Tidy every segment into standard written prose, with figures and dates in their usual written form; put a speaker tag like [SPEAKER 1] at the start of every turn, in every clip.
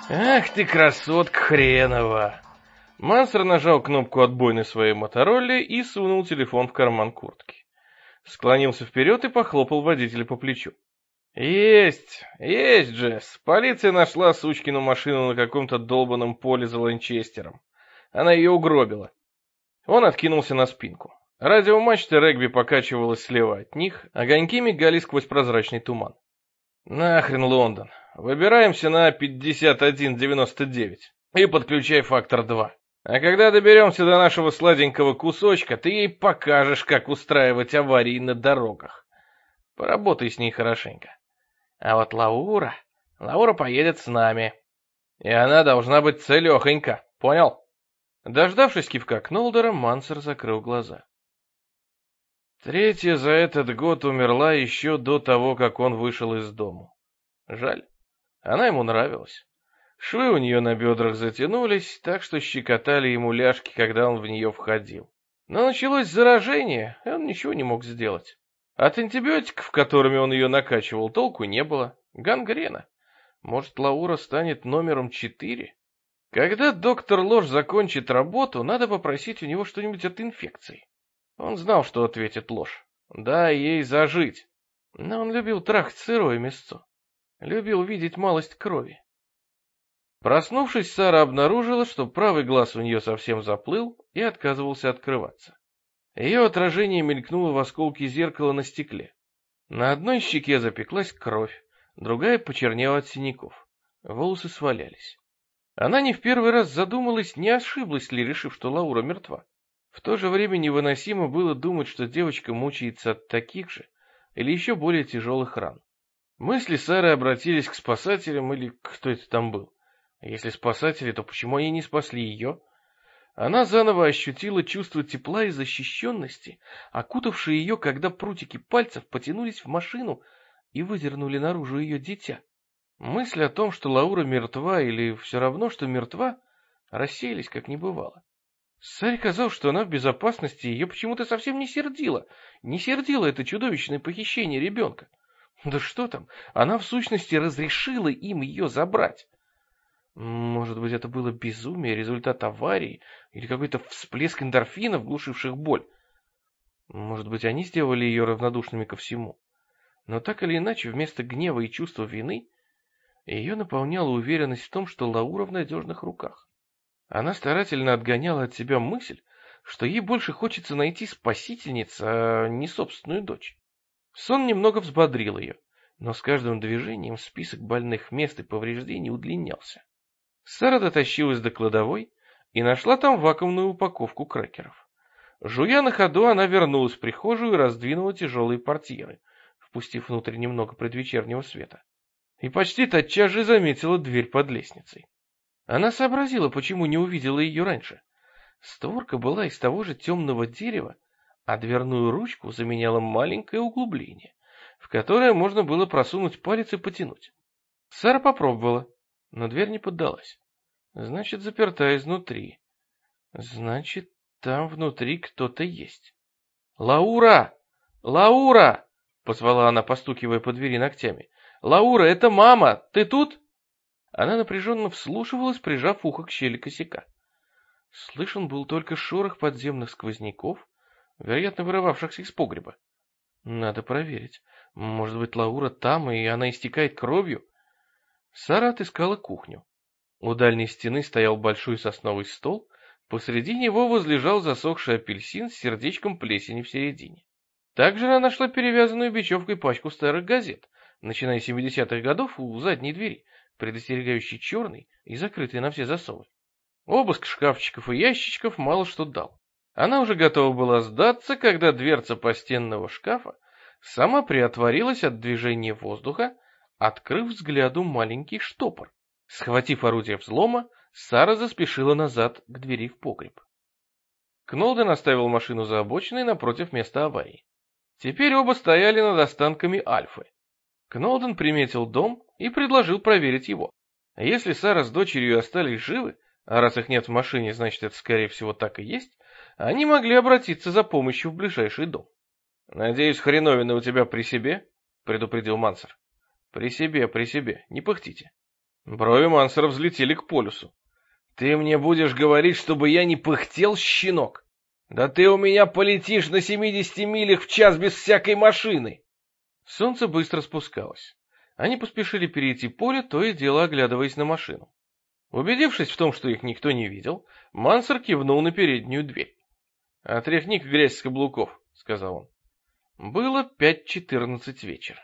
[SPEAKER 1] Ах ты, красотка хренова! Мансер нажал кнопку отбойной своей Моторолле и сунул телефон в карман куртки. Склонился вперед и похлопал водителя по плечу. Есть, Джесс. Полиция нашла сучкину машину на каком-то долбанном поле за Ланчестером. Она ее угробила. Он откинулся на спинку. Радиомачта регби покачивалась слева от них, огоньки мигали сквозь прозрачный туман. Нахрен Лондон. Выбираемся на 5199 и подключай фактор 2. А когда доберемся до нашего сладенького кусочка, ты ей покажешь, как устраивать аварии на дорогах. Поработай с ней хорошенько. А вот Лаура поедет с нами. И она должна быть целехонька, понял? Дождавшись кивка Кнолдера, Мансер закрыл глаза. Третья за этот год умерла еще до того, как он вышел из дому. Жаль, она ему нравилась. Швы у нее на бедрах затянулись, так что щекотали ему ляжки, когда он в нее входил. Но началось заражение, и он ничего не мог сделать. От антибиотиков, которыми он ее накачивал, толку не было. Гангрена. Может, Лаура станет номером 4? Когда доктор Ложь закончит работу, надо попросить у него что-нибудь от инфекции. Он знал, что ответит Ложь. Да, ей зажить. Но он любил трахать сырое мясцо. Любил видеть малость крови. Проснувшись, Сара обнаружила, что правый глаз у нее совсем заплыл и отказывался открываться. Ее отражение мелькнуло в осколке зеркала на стекле. На одной щеке запеклась кровь, другая почернела от синяков. Волосы свалялись. Она не в первый раз задумалась, не ошиблась ли, решив, что Лаура мертва. В то же время невыносимо было думать, что девочка мучается от таких же или еще более тяжелых ран. Мысли Сары обратились к спасателям или кто это там был. Если спасатели, то почему они не спасли ее? Она заново ощутила чувство тепла и защищенности, окутавшее ее, когда прутики пальцев потянулись в машину и выдернули наружу ее дитя. Мысли о том, что Лаура мертва или все равно, что мертва, рассеялись как не бывало. Саре казалось, что она в безопасности, ее почему-то совсем не сердило. Не сердило это чудовищное похищение ребенка. Да что там, она в сущности разрешила им ее забрать. Может быть, это было безумие, результат аварии или какой-то всплеск эндорфинов, глушивших боль. Может быть, они сделали ее равнодушными ко всему. Но так или иначе, вместо гнева и чувства вины, ее наполняла уверенность в том, что Лаура в надежных руках. Она старательно отгоняла от себя мысль, что ей больше хочется найти спасительницу, а не собственную дочь. Сон немного взбодрил ее, но с каждым движением список больных мест и повреждений удлинялся. Сара дотащилась до кладовой и нашла там вакуумную упаковку крекеров. Жуя на ходу, она вернулась в прихожую и раздвинула тяжелые портьеры, впустив внутрь немного предвечернего света. И почти тотчас же заметила дверь под лестницей. Она сообразила, почему не увидела ее раньше. Створка была из того же темного дерева, а дверную ручку заменяло маленькое углубление, в которое можно было просунуть палец и потянуть. Сара попробовала, но дверь не поддалась. Значит, заперта изнутри. Значит, там внутри кто-то есть. «Лаура! Лаура!» — позвала она, постукивая по двери ногтями. «Лаура, это мама! Ты тут?» Она напряженно вслушивалась, прижав ухо к щели косяка. Слышен был только шорох подземных сквозняков, вероятно, вырывавшихся из погреба. Надо проверить. Может быть, Лаура там, и она истекает кровью? Сара отыскала кухню. У дальней стены стоял большой сосновый стол, посреди него возлежал засохший апельсин с сердечком плесени в середине. Также она нашла перевязанную бечевкой пачку старых газет, начиная с 70-х годов у задней двери, предостерегающий черный и закрытый на все засовы. Обыск шкафчиков и ящичков мало что дал. Она уже готова была сдаться, когда дверца постенного шкафа сама приотворилась от движения воздуха, открыв взгляду маленький штопор. Схватив орудие взлома, Сара заспешила назад к двери в погреб. Кнолден оставил машину за обочиной напротив места аварии. Теперь оба стояли над останками Альфы. Кнолден приметил дом и предложил проверить его. Если Сара с дочерью остались живы, а раз их нет в машине, значит, это, скорее всего, так и есть, они могли обратиться за помощью в ближайший дом. «Надеюсь, хреновина у тебя при себе?» — предупредил Мансер. При себе, не пыхтите». Брови Мансера взлетели к полюсу. «Ты мне будешь говорить, чтобы я не пыхтел, щенок? Да ты у меня полетишь на 70 милях в час без всякой машины!» Солнце быстро спускалось. Они поспешили перейти поле, то и дело оглядываясь на машину. Убедившись в том, что их никто не видел, Мансер кивнул на переднюю дверь. «Отряхни-ка грязь с каблуков», — сказал он. Было 5:14 вечера.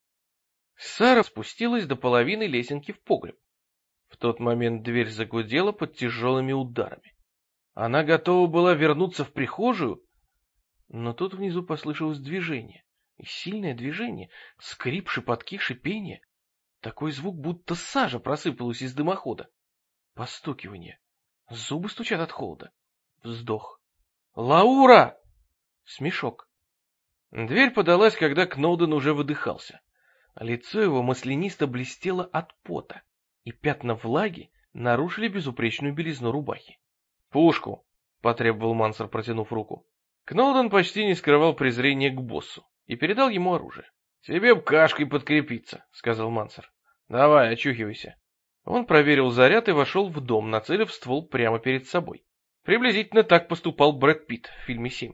[SPEAKER 1] Сара спустилась до половины лесенки в погреб. В тот момент дверь загудела под тяжелыми ударами. Она готова была вернуться в прихожую, но тут внизу послышалось движение. И сильное движение, скрип, шепотки, шипение. Такой звук, будто сажа просыпалась из дымохода. Постукивание. Зубы стучат от холода. Вздох. «Лаура!» Смешок. Дверь подалась, когда Кноуден уже выдыхался. Лицо его маслянисто блестело от пота, и пятна влаги нарушили безупречную белизну рубахи. «Пушку!» — потребовал Мансер, протянув руку. Кноуден почти не скрывал презрения к боссу и передал ему оружие. «Тебе б кашкой подкрепиться», — сказал Мансер. «Давай, очухивайся». Он проверил заряд и вошел в дом, нацелив ствол прямо перед собой. Приблизительно так поступал Брэд Питт в фильме «7».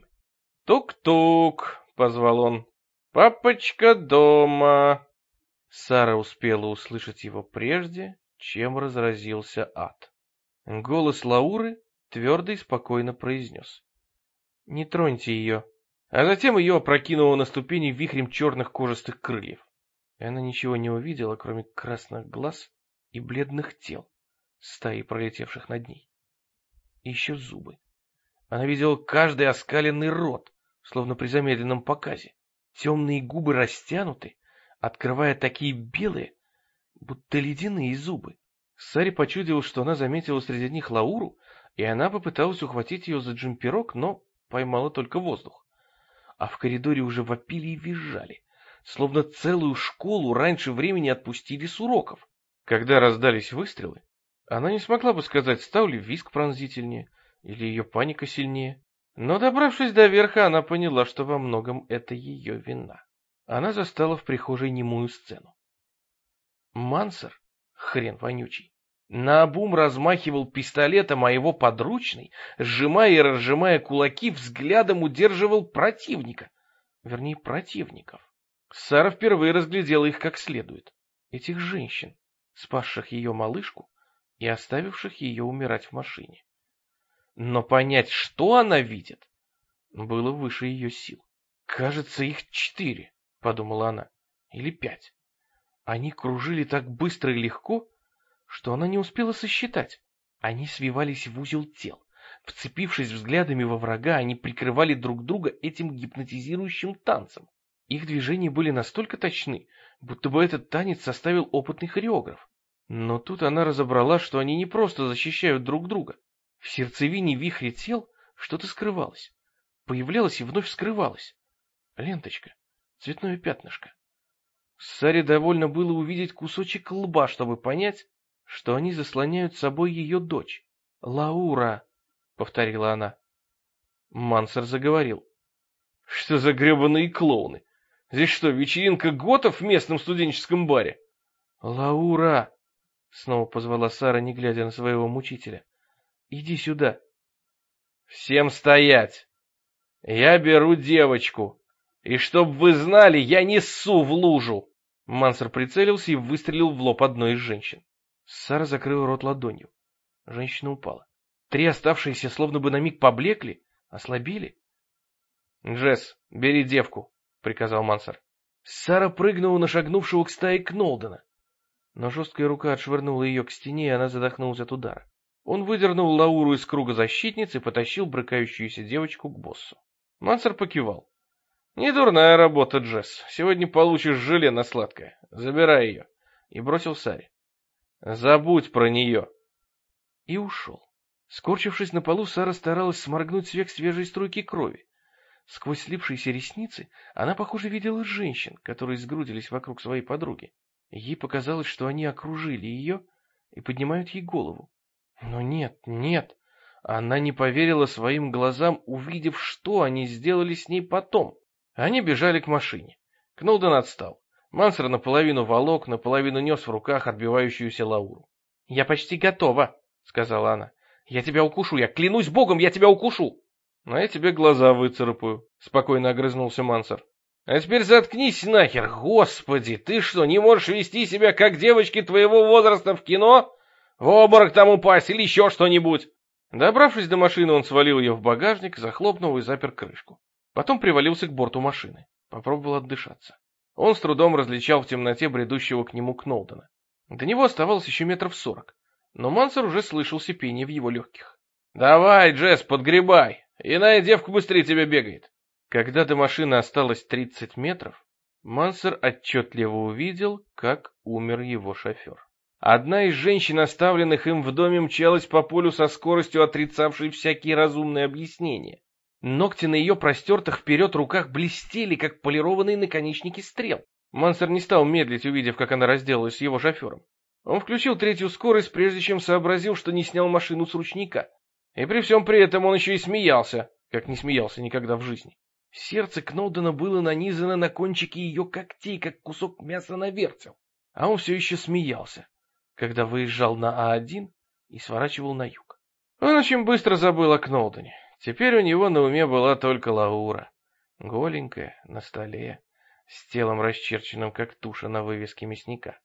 [SPEAKER 1] «Тук-тук», — позвал он. «Папочка дома». Сара успела услышать его прежде, чем разразился ад. Голос Лауры твердо и спокойно произнес: «Не троньте ее». А затем ее опрокинуло на ступени вихрем черных кожистых крыльев. И она ничего не увидела, кроме красных глаз и бледных тел, стаи пролетевших над ней. И еще зубы. Она видела каждый оскаленный рот, словно при замедленном показе. Темные губы растянуты, открывая такие белые, будто ледяные зубы. Саре почудилось, что она заметила среди них Лауру, и она попыталась ухватить ее за джемперок, но поймала только воздух. А в коридоре уже вопили и визжали, словно целую школу раньше времени отпустили с уроков. Когда раздались выстрелы, она не смогла бы сказать, стал ли визг пронзительнее, или ее паника сильнее. Но, добравшись до верха, она поняла, что во многом это ее вина. Она застала в прихожей немую сцену. Мансер, хрен вонючий, наобум размахивал пистолетом, а его подручный, сжимая и разжимая кулаки, взглядом удерживал противника. Вернее, противников. Сара впервые разглядела их как следует. Этих женщин, спасших ее малышку и оставивших ее умирать в машине. Но понять, что она видит, было выше ее сил. «Кажется, их 4», — подумала она, — «или 5». Они кружили так быстро и легко, что она не успела сосчитать. Они свивались в узел тел. Вцепившись взглядами во врага, они прикрывали друг друга этим гипнотизирующим танцем. Их движения были настолько точны, будто бы этот танец составил опытный хореограф. Но тут она разобрала, что они не просто защищают друг друга. В сердцевине вихря тел что-то скрывалось. Появлялось и вновь скрывалось. Ленточка, цветное пятнышко. Саре довольно было увидеть кусочек лба, чтобы понять, что они заслоняют собой ее дочь. «Лаура», — повторила она. Мансер заговорил. «Что за гребаные клоуны? Здесь что, вечеринка готов в местном студенческом баре?» «Лаура», — снова позвала Сара, не глядя на своего мучителя. «Иди сюда». «Всем стоять! Я беру девочку. И чтоб вы знали, я не ссу в лужу!» Мансер прицелился и выстрелил в лоб одной из женщин. Сара закрыла рот ладонью. Женщина упала. 3 оставшиеся словно бы на миг поблекли, ослабели. «Джесс, бери девку», — приказал Мансер. Сара прыгнула на шагнувшего к стае Кноудена. Но жесткая рука отшвырнула ее к стене, и она задохнулась от удара. Он выдернул Лауру из круга защитниц и потащил брыкающуюся девочку к боссу. Мансер покивал. «Недурная работа, Джесс. Сегодня получишь желе на сладкое. Забирай ее». И бросил Саре. «Забудь про нее». И ушел. Скорчившись на полу, Сара старалась сморгнуть с век свежей струйки крови. Сквозь слипшиеся ресницы она, похоже, видела женщин, которые сгрудились вокруг своей подруги. Ей показалось, что они окружили ее и поднимают ей голову. Но нет, нет, она не поверила своим глазам, увидев, что они сделали с ней потом. Они бежали к машине. Кноуден отстал. Мансер наполовину волок, наполовину нес в руках отбивающуюся Лауру. «Я почти готова», — сказала она. «Я тебя укушу, я клянусь богом, я тебя укушу!» «Но я тебе глаза выцарапаю», — спокойно огрызнулся Мансер. «А теперь заткнись нахер, господи, ты что, не можешь вести себя, как девочки твоего возраста в кино? В обморок там упасть или еще что-нибудь!» Добравшись до машины, он свалил ее в багажник, захлопнул и запер крышку. Потом привалился к борту машины. Попробовал отдышаться. Он с трудом различал в темноте бредущего к нему Кнолдона. До него оставалось еще 40 метров, но Мансер уже слышал сипение в его легких. «Давай, Джесс, подгребай! Иная девка быстрее тебя бегает!» Когда до машины осталось 30 метров, Мансер отчетливо увидел, как умер его шофер. Одна из женщин, оставленных им в доме, мчалась по полю со скоростью, отрицавшей всякие разумные объяснения. Ногти на ее простертых вперед руках блестели, как полированные наконечники стрел. Мансер не стал медлить, увидев, как она разделалась с его шофером. Он включил третью скорость, прежде чем сообразил, что не снял машину с ручника. И при всем при этом он еще и смеялся, как не смеялся никогда в жизни. Сердце Кнолдона было нанизано на кончики ее когтей, как кусок мяса на вертел. А он все еще смеялся, когда выезжал на А1 и сворачивал на юг. Он очень быстро забыл о Кнолдоне. Теперь у него на уме была только Лаура, голенькая, на столе, с телом расчерченным, как туша на вывеске мясника.